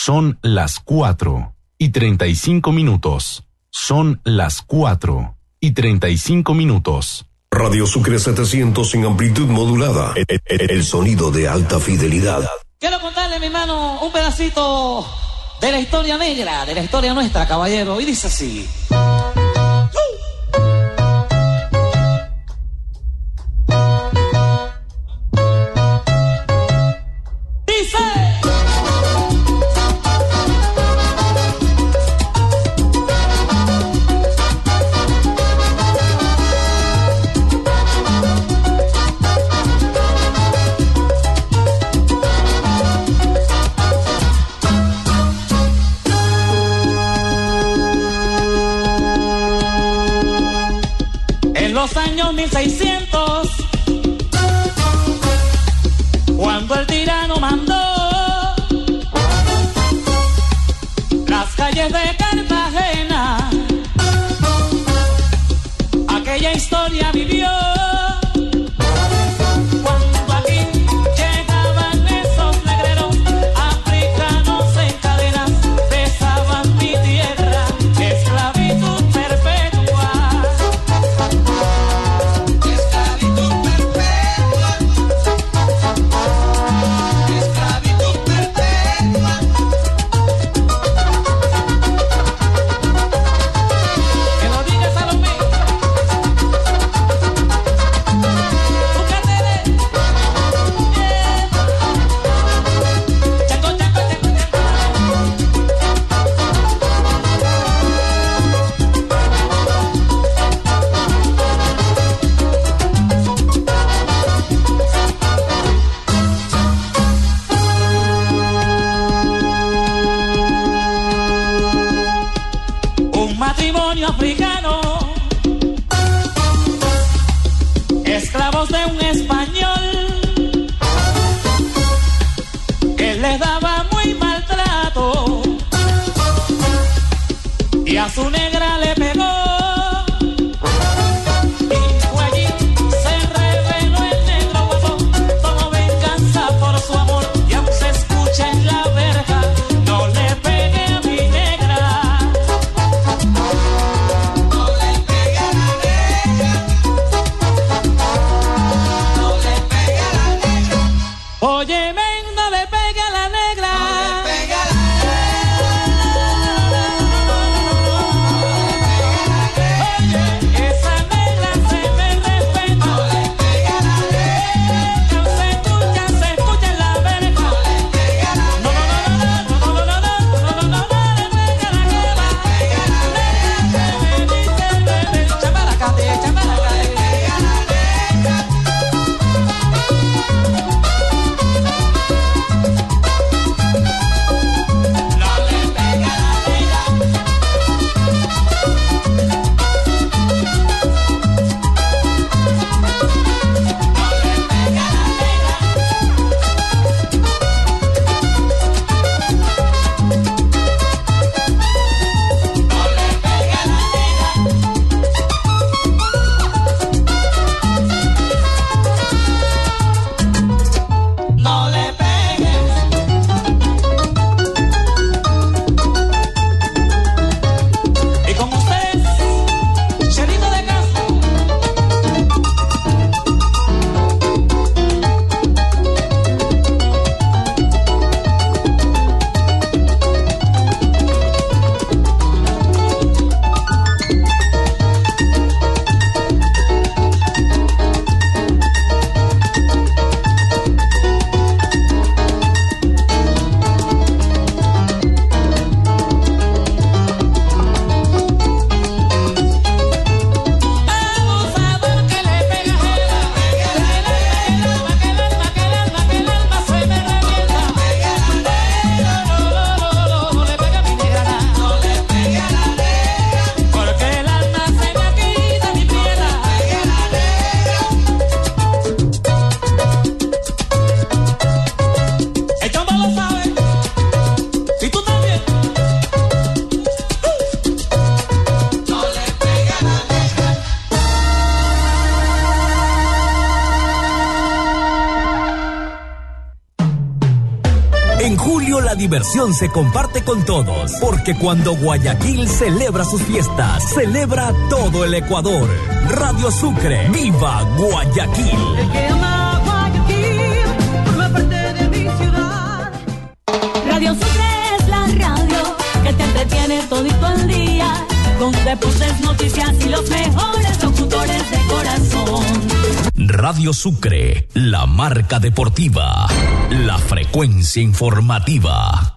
Son las 4:35. Son las 4:35. Radio Sucre 700 en amplitud modulada. El sonido de alta fidelidad. Quiero contarle, mi hermano, un pedacito de la historia negra, de la historia nuestra, caballero. Y dice así. Los años 1600, cuando el tirano mandó las calles de Cartagena, aquella historia vivió. Cuando aquí llegaban esos negreros africanos en cadenas, besaban mi tierra, esclavitud perpetua. Matrimonio africano, esclavos de un español, él les daba muy maltrato y a su negra le pegó. Y fue allí, se reveló el negro guapo, tomó venganza por su amor y aún se escucha en la verja: no le pegue a mi negra. Óyeme, no le pegue a la negra. No le pegue a la negra. julio la diversión se comparte con todos, porque cuando Guayaquil celebra sus fiestas, celebra todo el Ecuador. Radio Sucre, ¡viva Guayaquil! El que ama Guayaquil, forma parte de mi ciudad. Radio Sucre es la radio que te entretiene todito el día, con deportes, noticias y los mejores locutores de corazón. Radio Sucre, la marca deportiva, la frecuencia informativa.